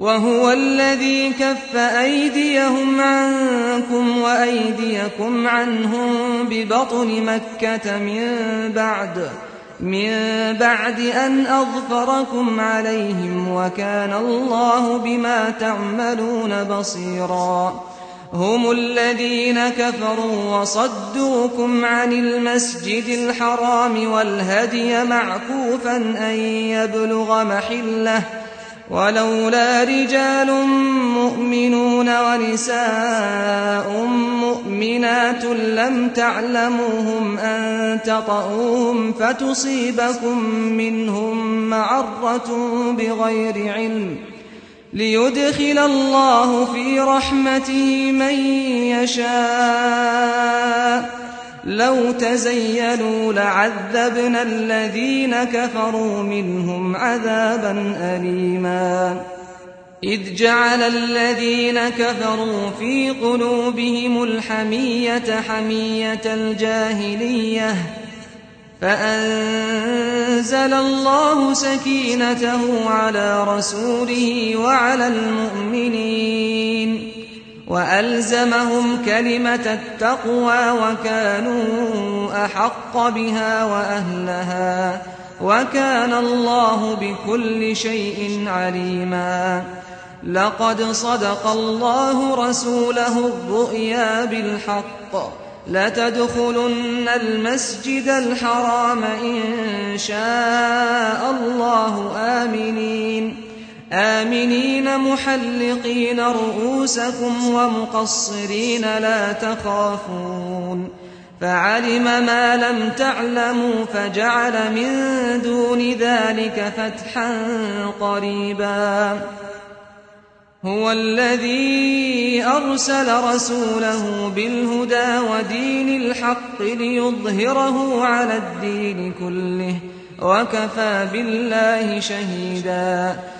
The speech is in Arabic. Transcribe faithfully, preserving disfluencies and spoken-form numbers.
وهو الذي كف أيديهم عنكم وأيديكم عنهم ببطن مكة من بعد من بعد أن أظفركم عليهم وكان الله بما تعملون بصيرا هم الذين كفروا وصدوكم عن المسجد الحرام والهدي معكوفا أن يبلغ محله ولولا رجال مؤمنون ونساء مؤمنات لم تعلموهم أن تطؤوهم فتصيبكم منهم معرة بغير علم ليدخل الله في رحمته من يشاء لو تزيلوا لعذبنا الذين كفروا منهم عذابا أليما إذ جعل الذين كفروا في قلوبهم الحمية حمية الجاهلية فأنزل الله سكينته على رسوله وعلى المؤمنين وألزمهم كلمة التقوى وكانوا أحق بها وأهلها وكان الله بكل شيء عليما لقد صدق الله رسوله الرؤيا بالحق لتدخلن المسجد الحرام إن شاء الله آمنين آمنين محلقين رؤوسكم ومقصرين لا تخافون فعلم ما لم تعلموا فجعل من دون ذلك فتحا قريبا هو الذي أرسل رسوله بالهدى ودين الحق ليظهره على الدين كله وكفى بالله شهيدا